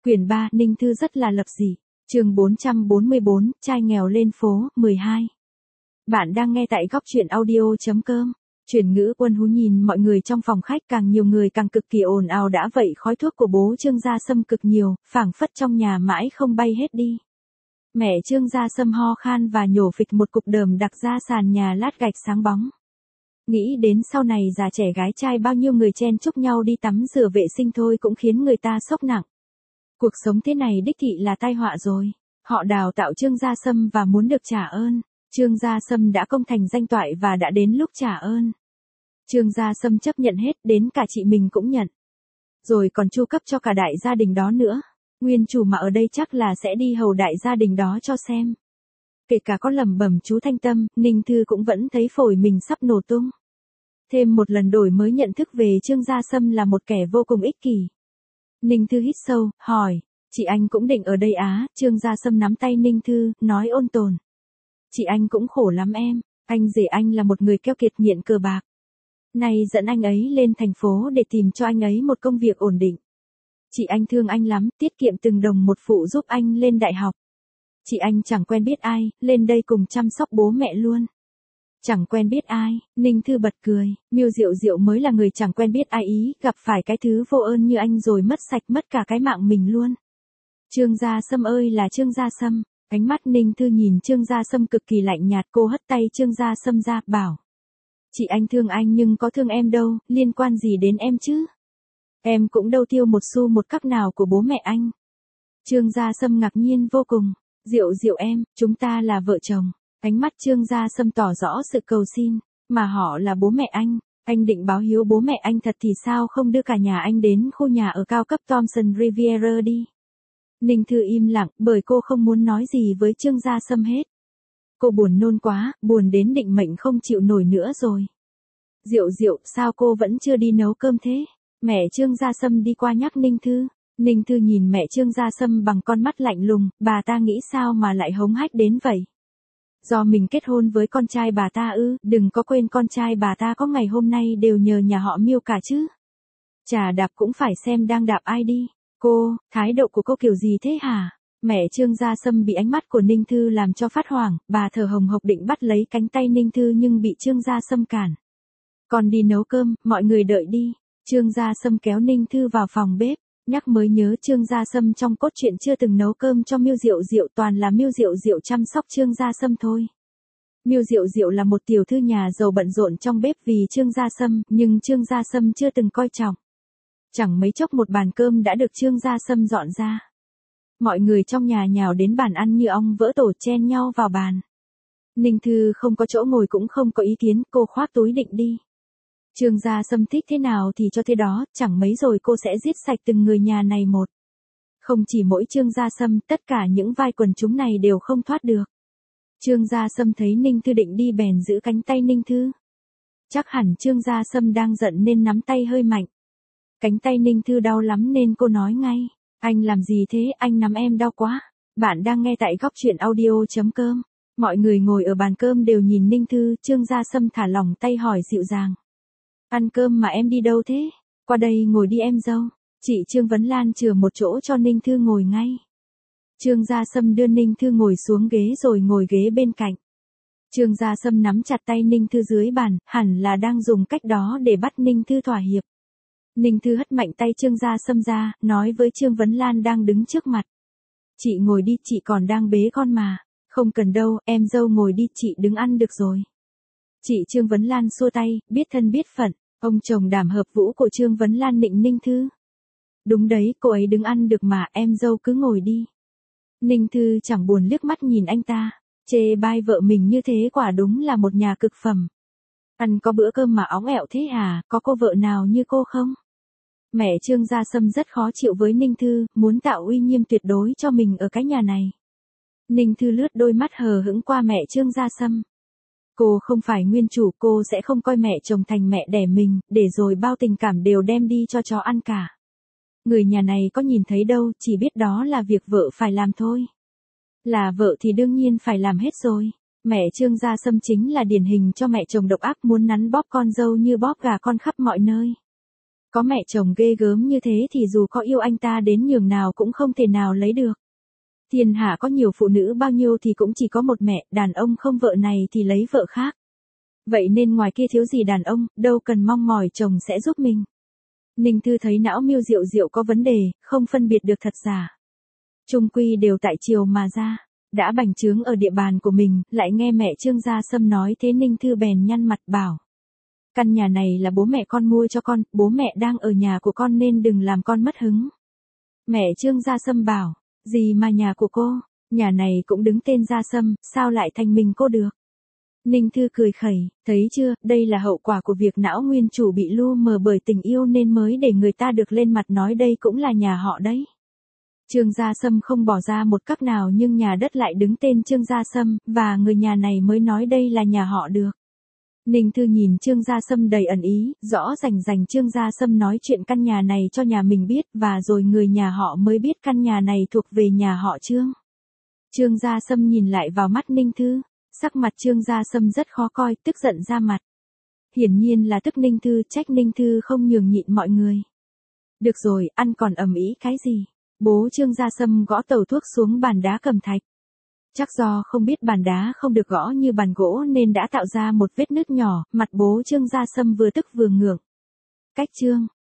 Quyển 3, Ninh Thư rất là lập dị. Chương 444, trai nghèo lên phố, 12. Bạn đang nghe tại góc truyện audio.com. Chuyển ngữ Quân Hú nhìn mọi người trong phòng khách, càng nhiều người càng cực kỳ ồn ào, đã vậy khói thuốc của bố Trương Gia Sâm cực nhiều, phảng phất trong nhà mãi không bay hết đi. Mẹ Trương Gia Sâm ho khan và nhổ phịch một cục đờm đặc ra sàn nhà lát gạch sáng bóng. Nghĩ đến sau này già trẻ gái trai bao nhiêu người chen chúc nhau đi tắm rửa vệ sinh thôi cũng khiến người ta sốc nặng. Cuộc sống thế này đích thị là tai họa rồi. Họ đào tạo Trương Gia Sâm và muốn được trả ơn. Trương Gia Sâm đã công thành danh toại và đã đến lúc trả ơn. Trương Gia Sâm chấp nhận hết, đến cả chị mình cũng nhận. Rồi còn chu cấp cho cả đại gia đình đó nữa. Nguyên chủ mà ở đây chắc là sẽ đi hầu đại gia đình đó cho xem. Kể cả có lẩm bẩm chú Thanh Tâm, Ninh Thư cũng vẫn thấy phổi mình sắp nổ tung. Thêm một lần đổi mới nhận thức về Trương Gia Sâm là một kẻ vô cùng ích kỷ. Ninh Thư hít sâu, hỏi, chị anh cũng định ở đây á? Trương Gia Sâm nắm tay Ninh Thư, nói ôn tồn. Chị anh cũng khổ lắm em, anh rể anh là một người keo kiệt nghiện cờ bạc. Này dẫn anh ấy lên thành phố để tìm cho anh ấy một công việc ổn định. Chị anh thương anh lắm, tiết kiệm từng đồng một phụ giúp anh lên đại học. Chị anh chẳng quen biết ai, lên đây cùng chăm sóc bố mẹ luôn. Chẳng quen biết ai, Ninh Thư bật cười, Miêu Diệu Diệu mới là người chẳng quen biết ai ý, gặp phải cái thứ vô ơn như anh rồi mất sạch mất cả cái mạng mình luôn. Trương Gia Sâm ơi là Trương Gia Sâm, ánh mắt Ninh Thư nhìn Trương Gia Sâm cực kỳ lạnh nhạt, cô hất tay Trương Gia Sâm ra, bảo. Chị anh thương anh nhưng có thương em đâu, liên quan gì đến em chứ? Em cũng đâu tiêu một xu một cắc nào của bố mẹ anh. Trương Gia Sâm ngạc nhiên vô cùng, Diệu Diệu em, chúng ta là vợ chồng. Ánh mắt Trương Gia Sâm tỏ rõ sự cầu xin, mà họ là bố mẹ anh định báo hiếu bố mẹ anh thật thì sao không đưa cả nhà anh đến khu nhà ở cao cấp Thompson Riviera đi. Ninh Thư im lặng, bởi cô không muốn nói gì với Trương Gia Sâm hết. Cô buồn nôn quá, buồn đến định mệnh không chịu nổi nữa rồi. Diệu Diệu, sao cô vẫn chưa đi nấu cơm thế? Mẹ Trương Gia Sâm đi qua nhắc Ninh Thư. Ninh Thư nhìn mẹ Trương Gia Sâm bằng con mắt lạnh lùng, bà ta nghĩ sao mà lại hống hách đến vậy? Do mình kết hôn với con trai bà ta ư? Đừng có quên con trai bà ta có ngày hôm nay đều nhờ nhà họ Miêu cả chứ. Chà đạp cũng phải xem đang đạp ai đi. Cô, thái độ của cô kiểu gì thế hả? Mẹ Trương Gia Sâm bị ánh mắt của Ninh Thư làm cho phát hoảng, bà thở hồng hộc định bắt lấy cánh tay Ninh Thư nhưng bị Trương Gia Sâm cản. Còn đi nấu cơm, mọi người đợi đi. Trương Gia Sâm kéo Ninh Thư vào phòng bếp, nhắc mới nhớ Trương Gia Sâm trong cốt truyện chưa từng nấu cơm cho Miêu Diệu Diệu, toàn là Miêu Diệu Diệu chăm sóc Trương Gia Sâm thôi. Miêu Diệu Diệu là một tiểu thư nhà giàu bận rộn trong bếp vì Trương Gia Sâm, nhưng Trương Gia Sâm chưa từng coi trọng. Chẳng mấy chốc một bàn cơm đã được Trương Gia Sâm dọn ra. Mọi người trong nhà nhào đến bàn ăn như ong vỡ tổ, chen nhau vào bàn. Ninh Thư không có chỗ ngồi cũng không có ý kiến, cô khoác túi định đi. Trương Gia Sâm thích thế nào thì cho thế đó, chẳng mấy rồi cô sẽ giết sạch từng người nhà này một. Không chỉ mỗi Trương Gia Sâm, tất cả những vai quần chúng này đều không thoát được. Trương Gia Sâm thấy Ninh Thư định đi bèn giữ cánh tay Ninh Thư. Chắc hẳn Trương Gia Sâm đang giận nên nắm tay hơi mạnh. Cánh tay Ninh Thư đau lắm nên cô nói ngay, anh làm gì thế, anh nắm em đau quá. Bạn đang nghe tại góc truyện audio.com. Mọi người ngồi ở bàn cơm đều nhìn Ninh Thư, Trương Gia Sâm thả lỏng tay hỏi dịu dàng. Ăn cơm mà em đi đâu thế? Qua đây ngồi đi em dâu. Chị Trương Vấn Lan chừa một chỗ cho Ninh Thư ngồi ngay. Trương Gia Sâm đưa Ninh Thư ngồi xuống ghế rồi ngồi ghế bên cạnh. Trương Gia Sâm nắm chặt tay Ninh Thư dưới bàn, hẳn là đang dùng cách đó để bắt Ninh Thư thỏa hiệp. Ninh Thư hất mạnh tay Trương Gia Sâm ra, nói với Trương Vấn Lan đang đứng trước mặt. Chị ngồi đi, chị còn đang bế con mà. Không cần đâu, em dâu ngồi đi, chị đứng ăn được rồi. Chị Trương Vấn Lan xua tay, biết thân biết phận. Ông chồng Đàm Hợp Vũ của Trương Vấn Lan nịnh Ninh Thư. Đúng đấy, cô ấy đứng ăn được mà, em dâu cứ ngồi đi. Ninh Thư chẳng buồn liếc mắt nhìn anh ta, chê bai vợ mình như thế quả đúng là một nhà cực phẩm. Ăn có bữa cơm mà óng ẹo thế à, có cô vợ nào như cô không? Mẹ Trương Gia Sâm rất khó chịu với Ninh Thư, muốn tạo uy nghiêm tuyệt đối cho mình ở cái nhà này. Ninh Thư lướt đôi mắt hờ hững qua mẹ Trương Gia Sâm. Cô không phải nguyên chủ, cô sẽ không coi mẹ chồng thành mẹ đẻ mình, để rồi bao tình cảm đều đem đi cho chó ăn cả. Người nhà này có nhìn thấy đâu, chỉ biết đó là việc vợ phải làm thôi. Là vợ thì đương nhiên phải làm hết rồi. Mẹ Trương Gia Sâm chính là điển hình cho mẹ chồng độc ác muốn nắn bóp con dâu như bóp gà con khắp mọi nơi. Có mẹ chồng ghê gớm như thế thì dù có yêu anh ta đến nhường nào cũng không thể nào lấy được. Thiên hạ có nhiều phụ nữ bao nhiêu thì cũng chỉ có một mẹ, đàn ông không vợ này thì lấy vợ khác. Vậy nên ngoài kia thiếu gì đàn ông, đâu cần mong mỏi chồng sẽ giúp mình. Ninh Thư thấy não miêu Diệu Diệu có vấn đề, không phân biệt được thật giả. Chung quy đều tại chiều mà ra. Đã bành trướng ở địa bàn của mình, lại nghe mẹ Trương Gia Sâm nói thế Ninh Thư bèn nhăn mặt bảo. Căn nhà này là bố mẹ con mua cho con, bố mẹ đang ở nhà của con nên đừng làm con mất hứng. Mẹ Trương Gia Sâm bảo, gì mà nhà của cô, nhà này cũng đứng tên Gia Sâm, sao lại thành mình cô được? Ninh Thư cười khẩy, thấy chưa, đây là hậu quả của việc não nguyên chủ bị lu mờ bởi tình yêu nên mới để người ta được lên mặt nói đây cũng là nhà họ đấy. Trương Gia Sâm không bỏ ra một cắc nào nhưng nhà đất lại đứng tên Trương Gia Sâm, và người nhà này mới nói đây là nhà họ được. Ninh Thư nhìn Trương Gia Sâm đầy ẩn ý, rõ rành Trương Gia Sâm nói chuyện căn nhà này cho nhà mình biết và rồi người nhà họ mới biết căn nhà này thuộc về nhà họ Trương. Trương Gia Sâm nhìn lại vào mắt Ninh Thư, sắc mặt Trương Gia Sâm rất khó coi, tức giận ra mặt. Hiển nhiên là tức Ninh Thư, trách Ninh Thư không nhường nhịn mọi người. Được rồi, ăn còn ầm ĩ cái gì? Bố Trương Gia Sâm gõ tàu thuốc xuống bàn đá cẩm thạch. Chắc do không biết bàn đá không được gõ như bàn gỗ nên đã tạo ra một vết nứt nhỏ, mặt bố Trương Gia Sâm vừa tức vừa ngượng. Cách Trương